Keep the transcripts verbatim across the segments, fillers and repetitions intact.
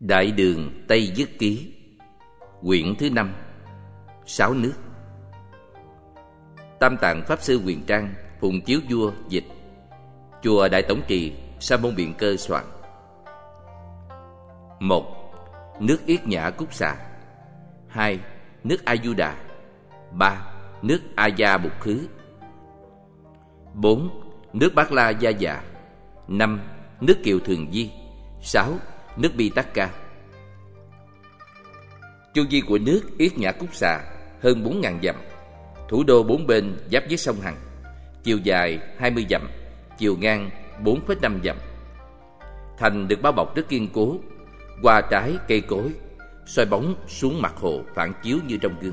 Đại Đường Tây Dứt Ký, quyển thứ năm, Sáu Nước. Tam Tạng Pháp Sư Huyền Trang, Phùng Chiếu Vua dịch. Chùa Đại Tổng Trì, Sa Môn Biện Cơ soạn. Một. Nước Yết Nhã Cúc Xà. Hai. Nước A Du Đà. Ba. Nước A Gia Bục Khứ. Bốn. Nước Bát La Gia Dạ. Năm. Nước Kiều Thường Di. Sáu. Nước Bi Tắc Ca. Chu vi của nước Yết Nhã Cúc Xà hơn bốn ngàn dặm. Thủ đô bốn bên giáp với sông Hằng. Chiều dài hai mươi dặm, chiều ngang bốn phẩy năm dặm. Thành được bao bọc rất kiên cố, hoa trái cây cối, soi bóng xuống mặt hồ phản chiếu như trong gương.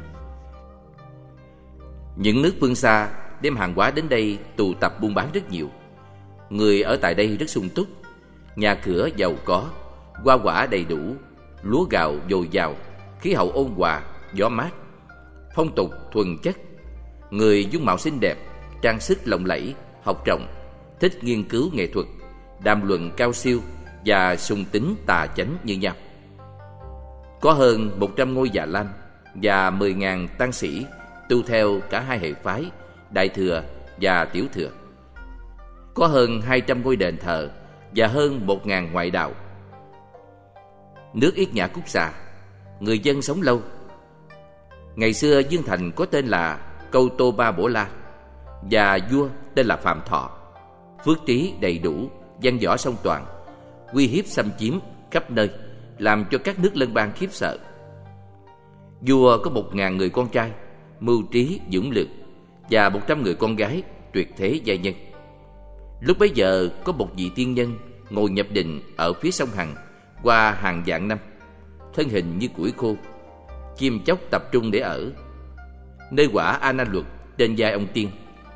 Những nước phương xa đem hàng hóa đến đây tụ tập buôn bán rất nhiều. Người ở tại đây rất sung túc, nhà cửa giàu có, hoa quả đầy đủ, lúa gạo dồi dào, khí hậu ôn hòa, gió mát, phong tục thuần chất. Người dung mạo xinh đẹp, trang sức lộng lẫy, học rộng, thích nghiên cứu nghệ thuật, đàm luận cao siêu và sùng tín tà chánh như nhau. Có hơn một trăm ngôi Già Lam và mười ngàn tăng sĩ tu theo cả hai hệ phái Đại Thừa và Tiểu Thừa. Có hơn hai trăm ngôi đền thờ và hơn một ngàn ngoại đạo. Nước Yết Nhã Cúc Xà, người dân sống lâu. Ngày xưa Dương Thành có tên là Câu Tô Ba Bổ La và vua tên là Phạm Thọ. Phước trí đầy đủ, văn võ song toàn, uy hiếp xâm chiếm khắp nơi, làm cho các nước lân bang khiếp sợ. Vua có một ngàn người con trai mưu trí dũng lược và một trăm người con gái tuyệt thế giai nhân. Lúc bấy giờ có một vị tiên nhân ngồi nhập định ở phía sông Hằng qua hàng vạn năm, thân hình như củi khô, chim chóc tập trung để ở. Nơi quả A Na Luật trên vai ông tiên.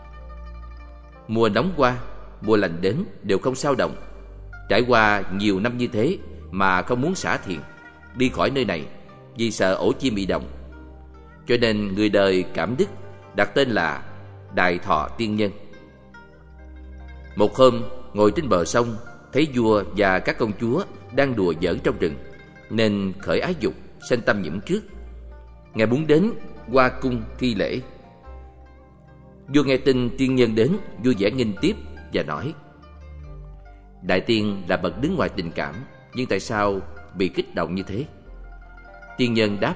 Mùa nóng qua, mùa lạnh đến đều không sao động. Trải qua nhiều năm như thế mà không muốn xả thiền đi khỏi nơi này vì sợ ổ chim bị động. Cho nên người đời cảm đức đặt tên là Đại Thọ Tiên Nhân. Một hôm ngồi trên bờ sông, thấy vua và các công chúa đang đùa giỡn trong rừng, nên khởi ái dục, sanh tâm nhiễm trước. Ngài muốn đến qua cung thi lễ. Vua nghe tin tiên nhân đến, vui vẻ nghênh tiếp và nói: Đại tiên là bậc đứng ngoài tình cảm, nhưng tại sao bị kích động như thế? Tiên nhân đáp: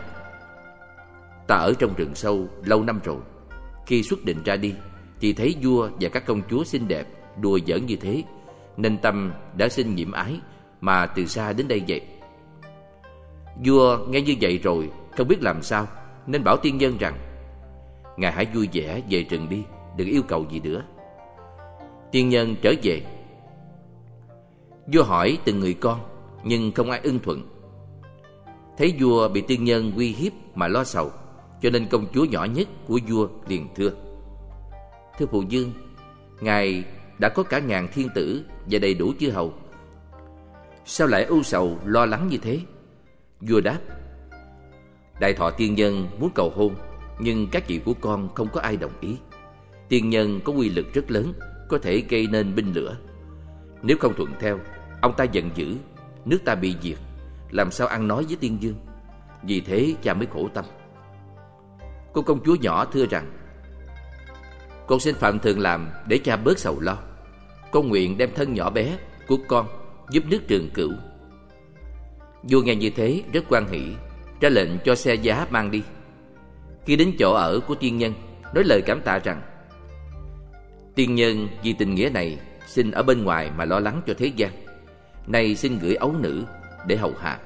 Ta ở trong rừng sâu lâu năm rồi. Khi xuất định ra đi thì thấy vua và các công chúa xinh đẹp đùa giỡn như thế, nên tâm đã sinh nhiễm ái mà từ xa đến đây vậy. Vua nghe như vậy rồi không biết làm sao, nên bảo tiên nhân rằng: Ngài hãy vui vẻ về rừng đi, đừng yêu cầu gì nữa. Tiên nhân trở về. Vua hỏi từng người con, nhưng không ai ưng thuận. Thấy vua bị tiên nhân uy hiếp mà lo sầu, cho nên công chúa nhỏ nhất của vua liền thưa: Thưa phụ vương, ngài đã có cả ngàn thiên tử và đầy đủ chư hầu, sao lại ưu sầu lo lắng như thế? Vua đáp: Đại Thọ tiên nhân muốn cầu hôn, nhưng các vị của con không có ai đồng ý. Tiên nhân có uy lực rất lớn, có thể gây nên binh lửa. Nếu không thuận theo, ông ta giận dữ, nước ta bị diệt, làm sao ăn nói với tiên vương? Vì thế cha mới khổ tâm. Cô công chúa nhỏ thưa rằng: Con xin phạm thường làm để cha bớt sầu lo. Con nguyện đem thân nhỏ bé của con giúp nước Trường Cửu. Vua nghe như thế rất hoan hỷ, ra lệnh cho xe giá mang đi. Khi đến chỗ ở của tiên nhân, nói lời cảm tạ rằng: Tiên nhân vì tình nghĩa này xin ở bên ngoài mà lo lắng cho thế gian. Nay xin gửi ấu nữ để hầu hạ.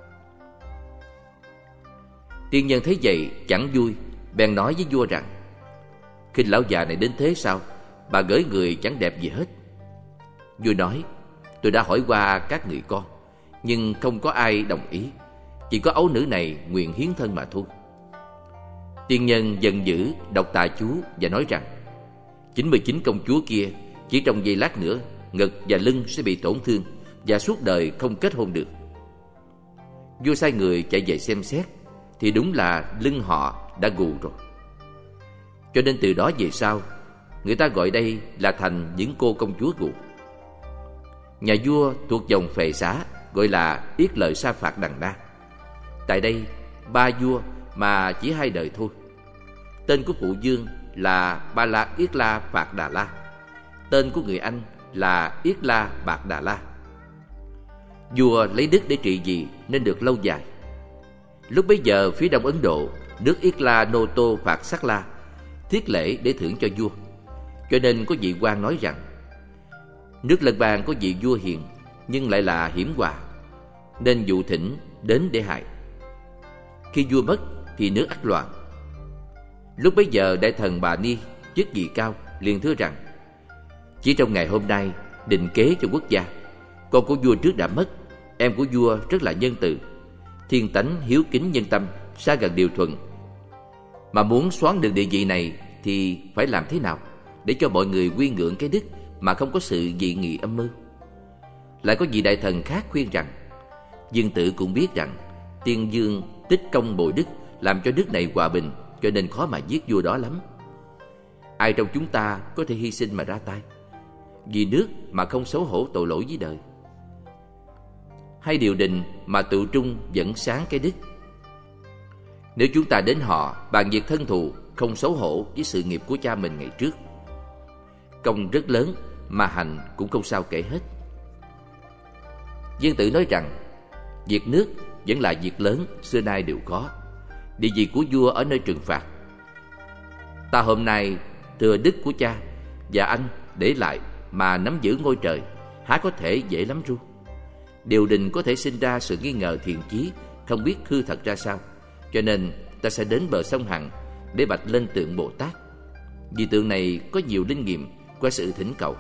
Tiên nhân thấy vậy chẳng vui, bèn nói với vua rằng: Khinh lão già này đến thế sao? Bà gửi người chẳng đẹp gì hết. Vua nói: Tôi đã hỏi qua các người con, nhưng không có ai đồng ý. Chỉ có ấu nữ này nguyện hiến thân mà thôi. Tiên nhân giận dữ đọc tà chú và nói rằng: chín mươi chín công chúa kia chỉ trong giây lát nữa ngực và lưng sẽ bị tổn thương và suốt đời không kết hôn được. Vua sai người chạy về xem xét thì đúng là lưng họ đã gù rồi. Cho nên từ đó về sau, người ta gọi đây là thành những cô công chúa gù. Nhà vua thuộc dòng Phệ Xá gọi là Yết Lợi Sa Phạt Đằng Na. Tại đây, ba vua mà chỉ hai đời thôi. Tên của phụ vương là Ba La Yết La Phạt Đà La. Tên của người anh là Yết La Bạt Đà La. Vua lấy đức để trị vì nên được lâu dài. Lúc bấy giờ phía đông Ấn Độ, nước Yết La Nô Tô Phạt Sắc La thiết lễ để thưởng cho vua. Cho nên có vị quan nói rằng nước Lân Bang có vị vua hiền nhưng lại là hiểm họa, nên dụ thỉnh đến để hại. Khi vua mất thì nước ắt loạn. Lúc bấy giờ đại thần Bà Ni, chức vị cao, liền thưa rằng chỉ trong ngày hôm nay định kế cho quốc gia. Con của vua trước đã mất, em của vua rất là nhân từ, thiên tánh hiếu kính nhân tâm, xa gần điều thuận. Mà muốn soán được địa vị này thì phải làm thế nào để cho mọi người quy ngưỡng cái đức mà không có sự dị nghị âm mưu? Lại có vị đại thần khác khuyên rằng Dương Tử cũng biết rằng Tiên Dương tích công bội đức, làm cho nước này hòa bình, cho nên khó mà giết vua đó lắm. Ai trong chúng ta có thể hy sinh mà ra tay vì nước mà không xấu hổ tội lỗi với đời? Hay điều đình mà tự trung dẫn sáng cái đức? Nếu chúng ta đến họ bàn việc thân thù, không xấu hổ với sự nghiệp của cha mình ngày trước, công rất lớn mà hành cũng không sao kể hết. Dương Tử nói rằng việc nước vẫn là việc lớn, xưa nay đều có. Địa vị của vua ở nơi trừng phạt. Ta hôm nay thừa đức của cha và anh để lại mà nắm giữ ngôi trời, há có thể dễ lắm ru? Điều đình có thể sinh ra sự nghi ngờ thiện chí, không biết hư thật ra sao. Cho nên ta sẽ đến bờ sông Hằng để bạch lên tượng Bồ Tát, vì tượng này có nhiều linh nghiệm qua sự thỉnh cầu.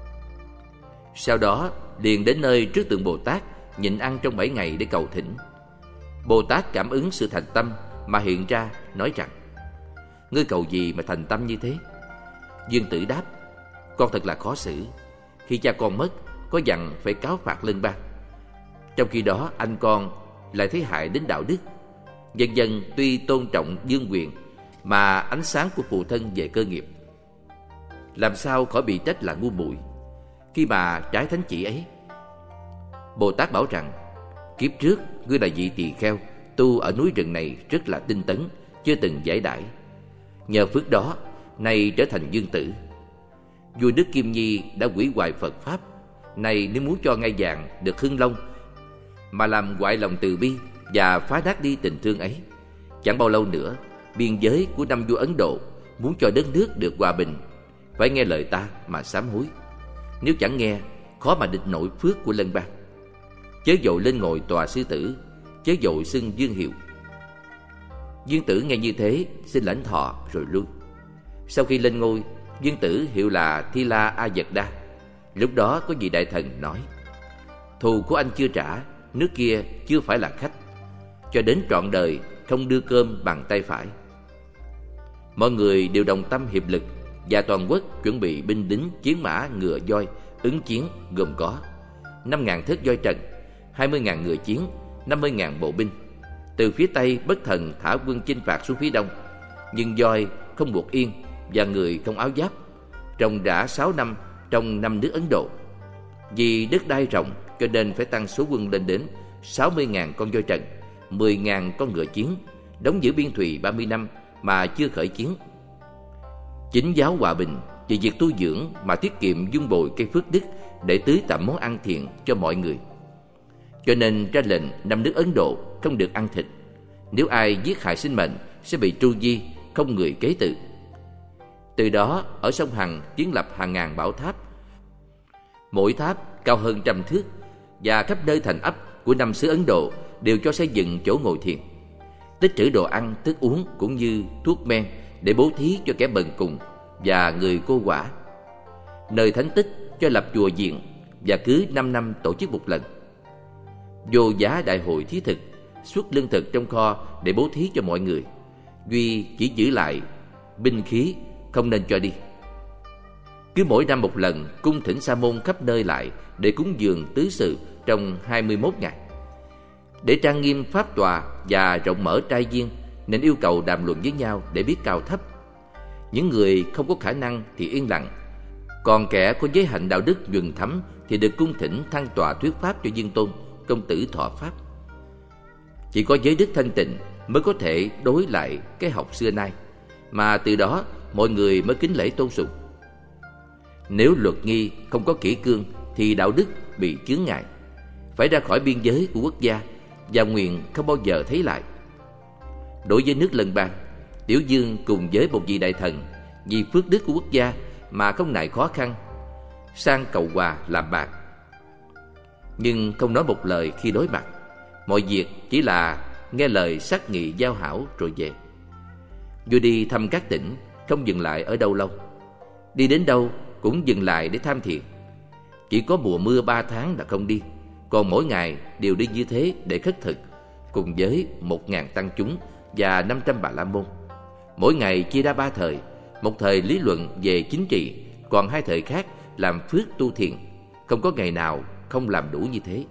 Sau đó liền đến nơi trước tượng Bồ Tát, nhịn ăn trong bảy ngày để cầu thỉnh. Bồ Tát cảm ứng sự thành tâm mà hiện ra, nói rằng ngươi cầu gì mà thành tâm như thế? Dương Tử đáp, con thật là khó xử. Khi cha con mất, có dặn phải cáo phạt Lân Bang, trong khi đó anh con lại thấy hại đến đạo đức. Dân dân tuy tôn trọng vương quyền, mà ánh sáng của phụ thân về cơ nghiệp, làm sao khỏi bị trách là ngu muội khi mà trái thánh chỉ ấy. Bồ Tát bảo rằng kiếp trước ngươi là vị tỳ kheo tu ở núi rừng này rất là tinh tấn, chưa từng giải đãi. Nhờ phước đó nay trở thành Dương Tử. Vua Đức Kim Nhi đã hủy hoại Phật pháp, nay nếu muốn cho ngai vàng được hưng long mà làm hoại lòng từ bi và phá nát đi tình thương ấy, chẳng bao lâu nữa biên giới của năm vua Ấn Độ muốn cho đất nước được hòa bình phải nghe lời ta mà sám hối. Nếu chẳng nghe, khó mà địch nổi phước của Lân Bang. Chớ vội lên ngồi tòa sư tử, chớ vội xưng Dương hiệu. Dương Tử nghe như thế, xin lãnh thọ rồi lui. Sau khi lên ngôi, Dương Tử hiệu là Thi La A Dật Đa. Lúc đó có vị đại thần nói: thù của anh chưa trả, nước kia chưa phải là khách, cho đến trọn đời không đưa cơm bằng tay phải. Mọi người đều đồng tâm hiệp lực, và toàn quốc chuẩn bị binh lính, chiến mã, ngựa voi ứng chiến, gồm có năm ngàn thớt voi trần, hai mươi ngàn ngựa chiến, năm mươi ngàn bộ binh. Từ phía Tây Bất Thần thả quân chinh phạt xuống phía Đông, nhưng voi không buộc yên và người không áo giáp, trồng rã sáu năm trong năm nước Ấn Độ. Vì đất đai rộng cho nên phải tăng số quân lên đến sáu mươi ngàn con voi trần, mười ngàn con ngựa chiến, đóng giữ biên thùy ba mươi năm mà chưa khởi chiến. Chính giáo hòa bình vì việc tu dưỡng mà tiết kiệm dung bồi cây phước đức để tưới tẩm món ăn thiện cho mọi người. Cho nên ra lệnh năm nước Ấn Độ không được ăn thịt. Nếu ai giết hại sinh mệnh sẽ bị tru di, không người kế tự. Từ đó ở sông Hằng kiến lập hàng ngàn bảo tháp, mỗi tháp cao hơn trăm thước, và khắp nơi thành ấp của năm xứ Ấn Độ đều cho xây dựng chỗ ngồi thiền, tích trữ đồ ăn, thức uống cũng như thuốc men để bố thí cho kẻ bần cùng và người cô quả. Nơi thánh tích cho lập chùa viện, và cứ năm năm tổ chức một lần. Vô giá đại hội thí thực, xuất lương thực trong kho để bố thí cho mọi người, duy chỉ giữ lại binh khí, không nên cho đi. Cứ mỗi năm một lần cung thỉnh sa môn khắp nơi lại để cúng dường tứ sự trong hai mươi mốt ngày. Để trang nghiêm pháp tòa và rộng mở trai viên, nên yêu cầu đàm luận với nhau để biết cao thấp. Những người không có khả năng thì yên lặng, còn kẻ có giới hạnh đạo đức nhuần thấm thì được cung thỉnh thăng tòa thuyết pháp cho viên tôn công tử thọ pháp. Chỉ có giới đức thanh tịnh mới có thể đối lại cái học xưa nay, mà từ đó mọi người mới kính lễ tôn sùng. Nếu luật nghi không có kỷ cương thì đạo đức bị chướng ngại, phải ra khỏi biên giới của quốc gia và nguyện không bao giờ thấy lại. Đối với nước lân bang, Tiểu Dương cùng với một vị đại thần vì phước đức của quốc gia mà không ngại khó khăn sang cầu hòa làm bạn, nhưng không nói một lời khi đối mặt. Mọi việc chỉ là nghe lời sát nghị giao hảo rồi về. Vua đi thăm các tỉnh, không dừng lại ở đâu lâu. Đi đến đâu cũng dừng lại để tham thiền. Chỉ có mùa mưa ba tháng là không đi, còn mỗi ngày đều đi như thế để khất thực, cùng với một ngàn tăng chúng và năm trăm bà la môn. Mỗi ngày chia ra ba thời, một thời lý luận về chính trị, còn hai thời khác làm phước tu thiền. Không có ngày nào không làm đủ như thế.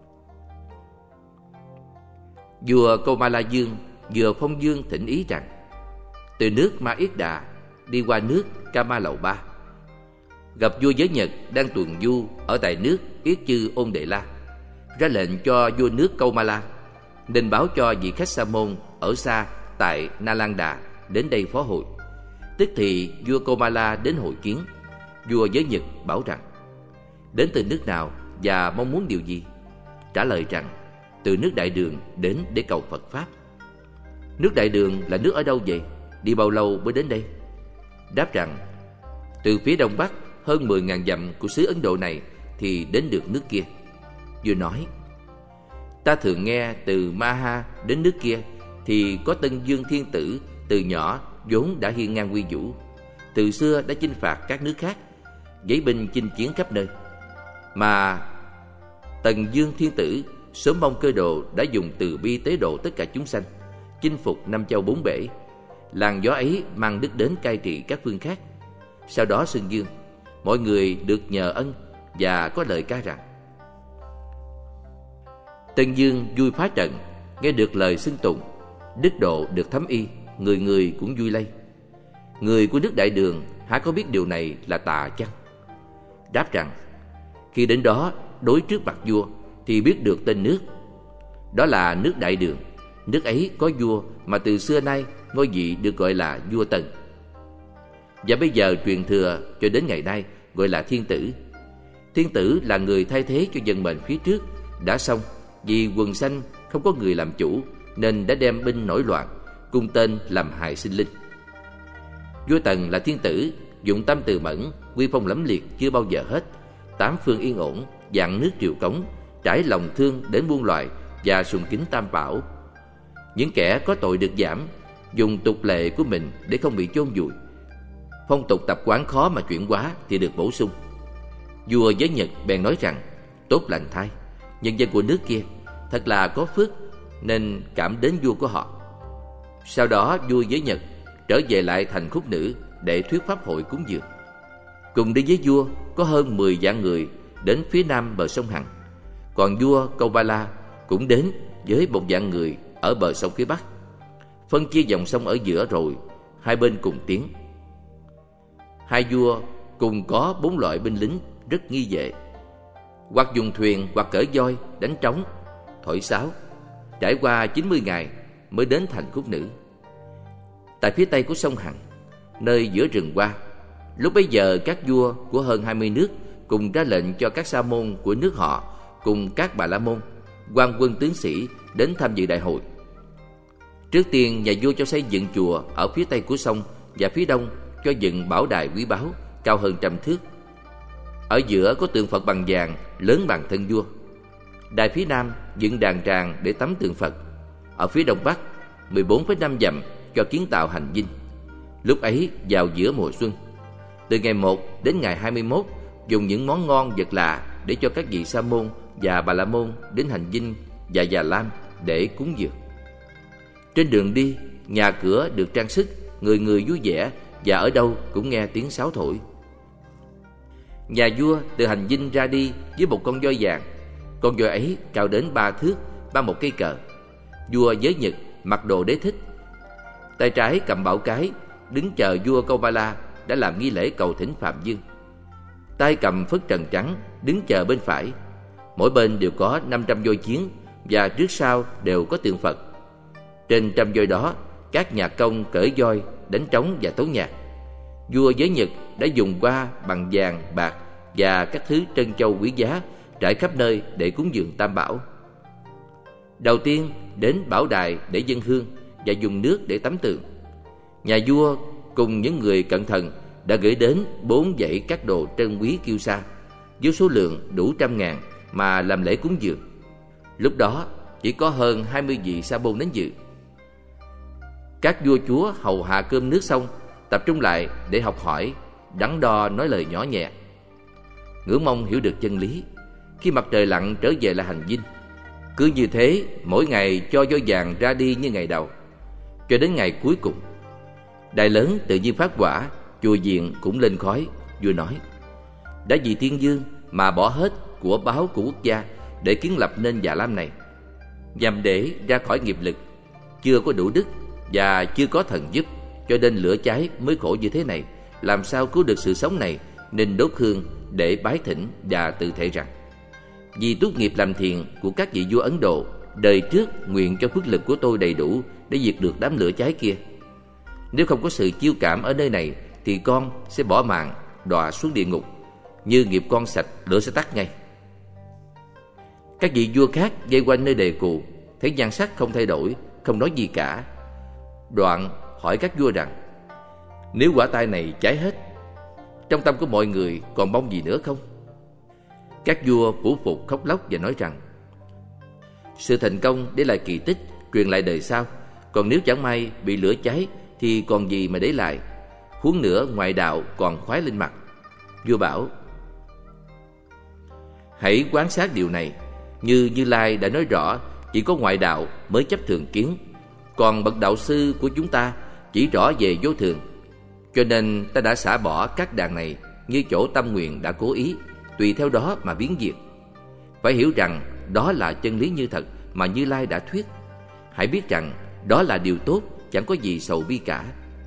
Vua Komala Dương vừa phong dương thỉnh ý rằng từ nước Ma Yết Đà đi qua nước Kama Lầu Ba, gặp vua Giới Nhật đang tuần du ở tại nước Yết Chư Ôn Đệ La, ra lệnh cho vua nước Komala nên báo cho vị khách sa môn ở xa tại Nalanda đến đây phó hội. Tức thì vua Komala đến hội kiến. Vua Giới Nhật bảo rằng đến từ nước nào và mong muốn điều gì. Trả lời rằng từ nước Đại Đường đến để cầu Phật Pháp. Nước Đại Đường là nước ở đâu vậy? Đi bao lâu mới đến đây? Đáp rằng từ phía đông bắc hơn mười ngàn dặm của xứ Ấn Độ này thì đến được nước kia. Vua nói, ta thường nghe từ Maha đến nước kia thì có Tân Dương Thiên Tử từ nhỏ vốn đã hiên ngang uy vũ, từ xưa đã chinh phạt các nước khác, giấy binh chinh chiến khắp nơi. Mà Tần Dương Thiên Tử sớm mong cơ đồ đã dùng từ bi tế độ tất cả chúng sanh, chinh phục năm châu bốn bể. Làn gió ấy mang đức đến cai trị các phương khác. Sau đó xưng dương, mọi người được nhờ ân và có lời ca rằng Tân Dương vui phá trận, nghe được lời xưng tụng, đức độ được thấm y, người người cũng vui lây. Người của nước Đại Đường há có biết điều này là tà chăng? Đáp rằng khi đến đó đối trước mặt vua thì biết được tên nước. Đó là nước Đại Đường. Nước ấy có vua mà từ xưa nay ngôi vị được gọi là vua Tần, và bây giờ truyền thừa cho đến ngày nay gọi là Thiên Tử. Thiên Tử là người thay thế cho vận mệnh phía trước đã xong, vì quần sanh không có người làm chủ nên đã đem binh nổi loạn, cung tên làm hại sinh linh. Vua Tần là Thiên Tử, dụng tâm từ mẫn, uy phong lẫm liệt chưa bao giờ hết, tám phương yên ổn, vạn nước triều cống, trải lòng thương đến muôn loài và sùng kính Tam Bảo. Những kẻ có tội được giảm, dùng tục lệ của mình để không bị chôn vùi. Phong tục tập quán khó mà chuyển hóa thì được bổ sung. Vua Giới Nhật bèn nói rằng tốt lành thay, nhân dân của nước kia thật là có phước nên cảm đến vua của họ. Sau đó vua Giới Nhật trở về lại thành Khúc Nữ để thuyết pháp hội cúng dường. Cùng đi với vua có hơn mười vạn người đến phía nam bờ sông Hằng. Còn vua Komala cũng đến với một vạn người ở bờ sông phía bắc. Phân chia dòng sông ở giữa rồi hai bên cùng tiến. Hai vua cùng có bốn loại binh lính rất nghi vệ, hoặc dùng thuyền hoặc cởi voi đánh trống, thổi sáo. Trải qua chín mươi ngày mới đến thành Khúc Nữ. Tại phía tây của sông Hằng, nơi giữa rừng hoa, lúc bấy giờ các vua của hơn hai mươi nước cùng ra lệnh cho các sa môn của nước họ cùng các bà la môn, quan quân tướng sĩ đến tham dự đại hội. Trước tiên nhà vua cho xây dựng chùa ở phía tây của sông, và phía đông cho dựng bảo đài quý báu cao hơn trăm thước. Ở giữa có tượng Phật bằng vàng lớn bằng thân vua. Đài phía nam dựng đàn tràng để tắm tượng Phật. Ở phía đông bắc mười bốn phẩy năm dặm cho kiến tạo hành dinh. Lúc ấy vào giữa mùa xuân, từ ngày một đến ngày hai mươi mốt, dùng những món ngon vật lạ để cho các vị sa môn và bà la môn đến hành dinh và già lam để cúng dường. Trên đường đi, nhà cửa được trang sức, người người vui vẻ, và ở đâu cũng nghe tiếng sáo thổi. Nhà vua từ hành dinh ra đi với một con voi vàng. Con voi ấy cao đến ba thước, mang một cây cờ. Vua Giới Nhật mặc đồ đế thích, tay trái cầm bảo cái, đứng chờ vua Komala đã làm nghi lễ cầu thỉnh Phạm Dương. Tay cầm phất trần trắng, đứng chờ bên phải. mỗi bên đều có năm trăm voi chiến và trước sau đều có tượng Phật. Trên trăm voi đó, các nhạc công cởi voi, đánh trống và tấu nhạc. Vua Giới Nhật đã dùng hoa bằng vàng, bạc và các thứ trân châu quý giá trải khắp nơi để cúng dường Tam Bảo. Đầu tiên đến bảo đài để dâng hương và dùng nước để tắm tượng. Nhà vua cùng những người cẩn thận đã gửi đến bốn dãy các đồ trân quý kiêu sa với số lượng đủ trăm ngàn mà làm lễ cúng dường. Lúc đó chỉ có hơn hai mươi vị sa môn đến dự. Các vua chúa hầu hạ cơm nước xong, tập trung lại để học hỏi, đắn đo nói lời nhỏ nhẹ. Ngưỡng mong hiểu được chân lý. Khi mặt trời lặn trở về là hành dinh. Cứ như thế, mỗi ngày cho voi vàng ra đi như ngày đầu, cho đến ngày cuối cùng. Đài lớn tự nhiên phát hỏa, chùa viện cũng lên khói. Vua nói: đã vì Thiên Dương mà bỏ hết của báu của quốc gia để kiến lập nên Già Lam này, nhằm để ra khỏi nghiệp lực, chưa có đủ đức và chưa có thần giúp, cho nên lửa cháy mới khổ như thế này. Làm sao cứu được sự sống này, nên đốt hương để bái thỉnh và tự thệ rằng: vì tốt nghiệp làm thiện của các vị vua Ấn Độ đời trước, nguyện cho phước lực của tôi đầy đủ để diệt được đám lửa cháy kia. Nếu không có sự chiêu cảm ở nơi này thì con sẽ bỏ mạng, đọa xuống địa ngục. Như nghiệp con sạch, lửa sẽ tắt ngay. Các vị vua khác vây quanh nơi đề cù, thấy nhan sắc không thay đổi, không nói gì cả. Đoạn hỏi các vua rằng: nếu quả tai này cháy hết, trong tâm của mọi người còn mong gì nữa không? Các vua phủ phục khóc lóc và nói rằng: sự thành công để lại kỳ tích, truyền lại đời sau. Còn nếu chẳng may bị lửa cháy thì còn gì mà để lại. Huống nữa ngoại đạo còn khoái lên mặt. Vua bảo: hãy quan sát điều này. Như Như Lai đã nói rõ, chỉ có ngoại đạo mới chấp thường kiến, còn bậc đạo sư của chúng ta chỉ rõ về vô thường. Cho nên ta đã xả bỏ các đàn này như chỗ tâm nguyện đã cố ý, tùy theo đó mà biến diệt. Phải hiểu rằng đó là chân lý như thật mà Như Lai đã thuyết. Hãy biết rằng đó là điều tốt, chẳng có gì sầu bi cả.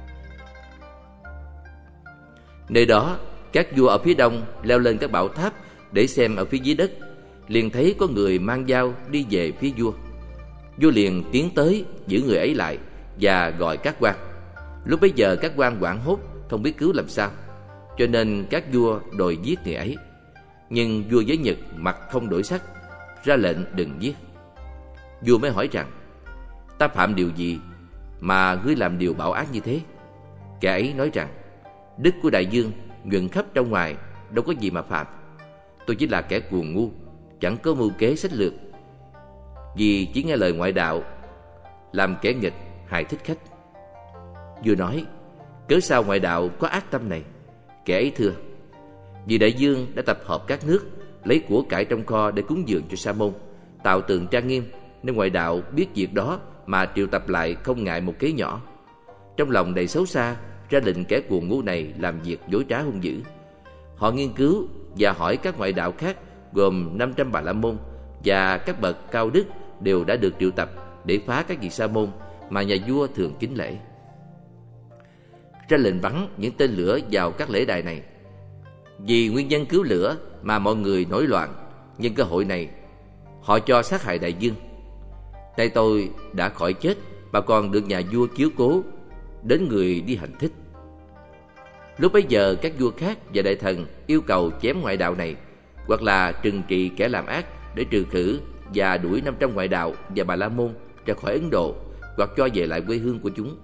Nơi đó, các vua ở phía đông leo lên các bảo tháp để xem ở phía dưới đất. Liền thấy có người mang dao đi về phía vua. Vua liền tiến tới giữ người ấy lại và gọi các quan. Lúc bấy giờ các quan hoảng hốt, không biết cứu làm sao, cho nên các vua đòi giết người ấy. Nhưng vua Giới Nhật mặt không đổi sắc, ra lệnh đừng giết. Vua mới hỏi rằng: ta phạm điều gì mà ngươi làm điều bạo ác như thế? Kẻ ấy nói rằng: đức của đại dương nhuần khắp trong ngoài, đâu có gì mà phạm. Tôi chỉ là kẻ cuồng ngu, chẳng có mưu kế sách lược, vì chỉ nghe lời ngoại đạo, làm kẻ nghịch hại thích khách. Vua nói: cớ sao ngoại đạo có ác tâm này? Kẻ ấy thưa: vì đại dương đã tập hợp các nước, lấy của cải trong kho để cúng dường cho Sa môn, tạo tượng trang nghiêm, nên ngoại đạo biết việc đó mà triệu tập lại, không ngại một kế nhỏ. Trong lòng đầy xấu xa, ra lệnh kẻ cuồng ngu này làm việc dối trá hung dữ. Họ nghiên cứu và hỏi các ngoại đạo khác, gồm năm trăm Bà La môn và các bậc cao đức, đều đã được triệu tập để phá các vị sa môn mà nhà vua thường kính lễ. Ra lệnh bắn những tên lửa vào các lễ đài này. Vì nguyên nhân cứu lửa mà mọi người nổi loạn, nhân cơ hội này họ cho sát hại đại dương. Nay tôi đã khỏi chết mà còn được nhà vua chiếu cố, đến người đi hành thích. Lúc bấy giờ các vua khác và đại thần yêu cầu chém ngoại đạo này, hoặc là trừng trị kẻ làm ác để trừ khử và đuổi năm trăm ngoại đạo và Bà La môn ra khỏi Ấn Độ, hoặc cho về lại quê hương của chúng.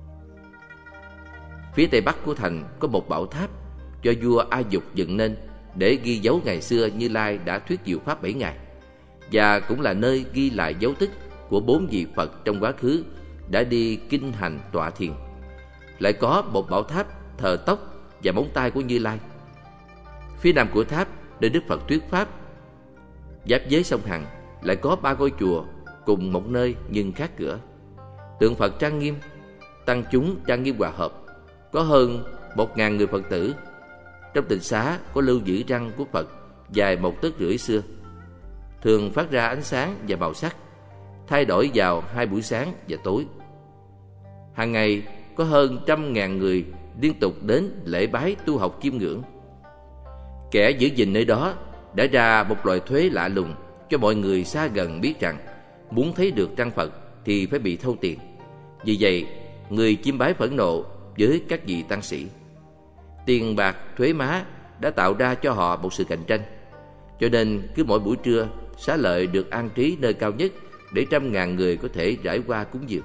Phía tây bắc của thành có một bảo tháp do vua A Dục dựng nên để ghi dấu ngày xưa Như Lai đã thuyết diệu pháp bảy ngày, và cũng là nơi ghi lại dấu tích của bốn vị Phật trong quá khứ đã đi kinh hành tọa thiền. Lại có một bảo tháp thờ tóc và móng tay của Như Lai. Phía nam của tháp, nơi Đức Phật thuyết pháp, giáp với sông Hằng, lại có ba ngôi chùa cùng một nơi nhưng khác cửa. Tượng Phật trang nghiêm, tăng chúng trang nghiêm hòa hợp, có hơn một ngàn người Phật tử. Trong tịnh xá có lưu giữ răng của Phật dài một tấc rưỡi xưa, thường phát ra ánh sáng và màu sắc, thay đổi vào hai buổi sáng và tối. Hàng ngày có hơn trăm ngàn người liên tục đến lễ bái tu học chiêm ngưỡng. Kẻ giữ gìn nơi đó đã ra một loại thuế lạ lùng cho mọi người xa gần biết rằng muốn thấy được trăng Phật thì phải bị thâu tiền. Vì vậy, người chiêm bái phẫn nộ với các vị tăng sĩ. Tiền bạc, thuế má đã tạo ra cho họ một sự cạnh tranh. Cho nên cứ mỗi buổi trưa, xá lợi được an trí nơi cao nhất để trăm ngàn người có thể rải qua cúng dường.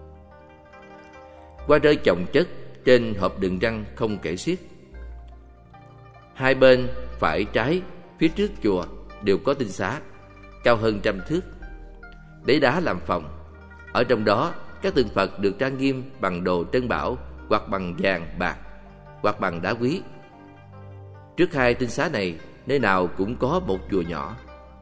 Hoa rơi chồng chất trên hộp đựng răng không kể xiết. Hai bên phải trái phía trước chùa đều có tinh xá cao hơn trăm thước, đế đá làm phòng. Ở trong đó, các tượng Phật được trang nghiêm bằng đồ trân bảo, hoặc bằng vàng bạc, hoặc bằng đá quý. Trước hai tinh xá này, nơi nào cũng có một chùa nhỏ.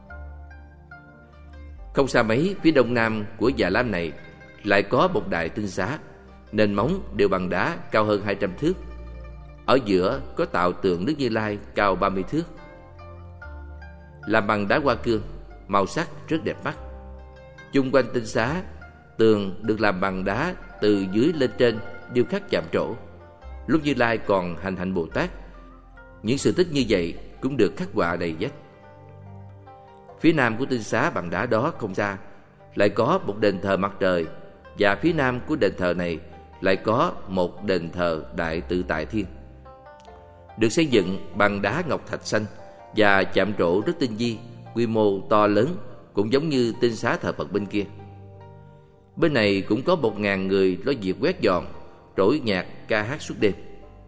Không xa mấy, phía đông nam của Già Lam này lại có một đại tinh xá, nền móng đều bằng đá cao hơn hai trăm thước. Ở giữa có tạo tượng Đức Như Lai cao ba mươi thước, làm bằng đá hoa cương, màu sắc rất đẹp mắt. Chung quanh tinh xá, tường được làm bằng đá từ dưới lên trên điêu khắc chạm trổ. Lúc Như Lai còn hành hạnh Bồ Tát, những sự tích như vậy cũng được khắc họa đầy vách. Phía nam của tinh xá bằng đá đó không xa lại có một đền thờ mặt trời, và phía nam của đền thờ này lại có một đền thờ Đại Tự Tại Thiên, được xây dựng bằng đá ngọc thạch xanh và chạm trổ rất tinh vi, quy mô to lớn, cũng giống như tinh xá thờ Phật bên kia. Bên này cũng có một ngàn người lo việc quét dọn, trỗi nhạc ca hát suốt đêm.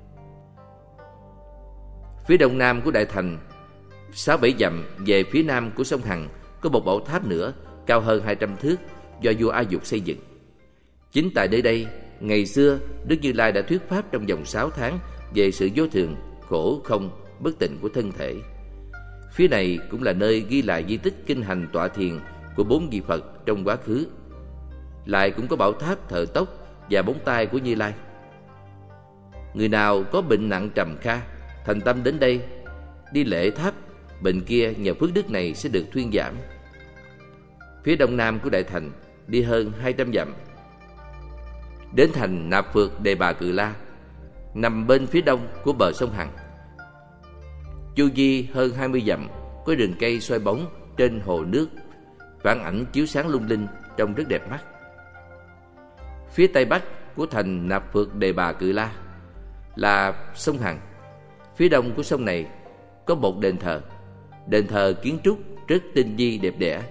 Phía đông nam của đại thành, sáu bảy dặm về phía nam của sông Hằng, có một bảo tháp nữa cao hơn hai trăm thước do vua A Dục xây dựng. Chính tại nơi đây, ngày xưa Đức Như Lai đã thuyết pháp trong vòng sáu tháng về sự vô thường, khổ không, bất tịnh của thân thể. Phía này cũng là nơi ghi lại di tích kinh hành tọa thiền của bốn vị Phật trong quá khứ. Lại cũng có bảo tháp thờ tóc và bóng tay của Như Lai. Người nào có bệnh nặng trầm kha, thành tâm đến đây đi lễ tháp, bệnh kia nhờ phước đức này sẽ được thuyên giảm. Phía đông nam của đại thành đi hơn hai trăm dặm, đến thành Nạp Phược Đề Bà Cự La, nằm bên phía đông của bờ sông Hằng. Chu vi hơn hai mươi dặm, có rừng cây xoay bóng trên hồ nước, phản ảnh chiếu sáng lung linh, trông rất đẹp mắt. Phía tây bắc của thành Nạp Phược Đề Bà Cự La là sông Hằng. Phía đông của sông này có một đền thờ, đền thờ kiến trúc rất tinh vi đẹp đẽ.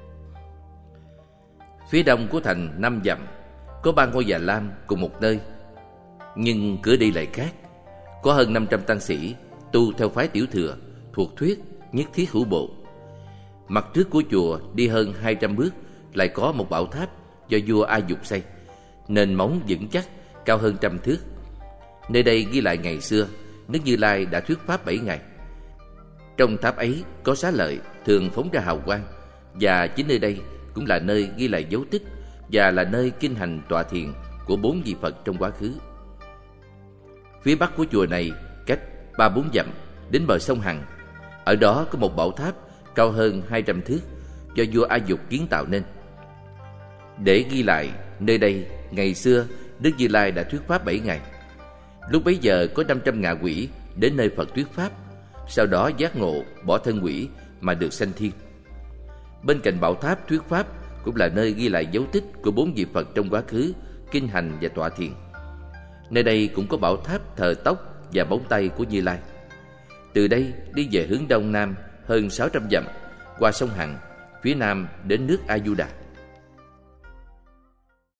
Phía đông của thành năm dặm có ba ngôi Già Lam cùng một nơi, nhưng cửa đi lại khác. Có hơn năm trăm tăng sĩ tu theo phái Tiểu Thừa, thuộc thuyết nhất thiết hữu bộ. Mặt trước của chùa đi hơn hai trăm bước lại có một bảo tháp do vua A Dục xây, nền móng vững chắc, cao hơn trăm thước. Nơi đây ghi lại ngày xưa Đức Như Lai đã thuyết pháp bảy ngày. Trong tháp ấy có xá lợi thường phóng ra hào quang, và chính nơi đây cũng là nơi ghi lại dấu tích và là nơi kinh hành tọa thiền của bốn vị Phật trong quá khứ. Phía bắc của chùa này cách ba bốn dặm đến bờ sông Hằng. Ở đó có một bảo tháp cao hơn hai trăm thước do vua A Dục kiến tạo nên, để ghi lại nơi đây ngày xưa Đức Như Lai đã thuyết pháp bảy ngày. Lúc bấy giờ có năm trăm ngạ quỷ đến nơi Phật thuyết pháp, sau đó giác ngộ bỏ thân quỷ mà được sanh thiên. Bên cạnh bảo tháp thuyết pháp cũng là nơi ghi lại dấu tích của bốn vị Phật trong quá khứ kinh hành và tọa thiền. Nơi đây cũng có bảo tháp thờ tóc và bóng tay của Như Lai. Từ đây đi về hướng đông nam hơn sáu trăm dặm, qua sông Hằng, phía nam đến nước A Du Đà.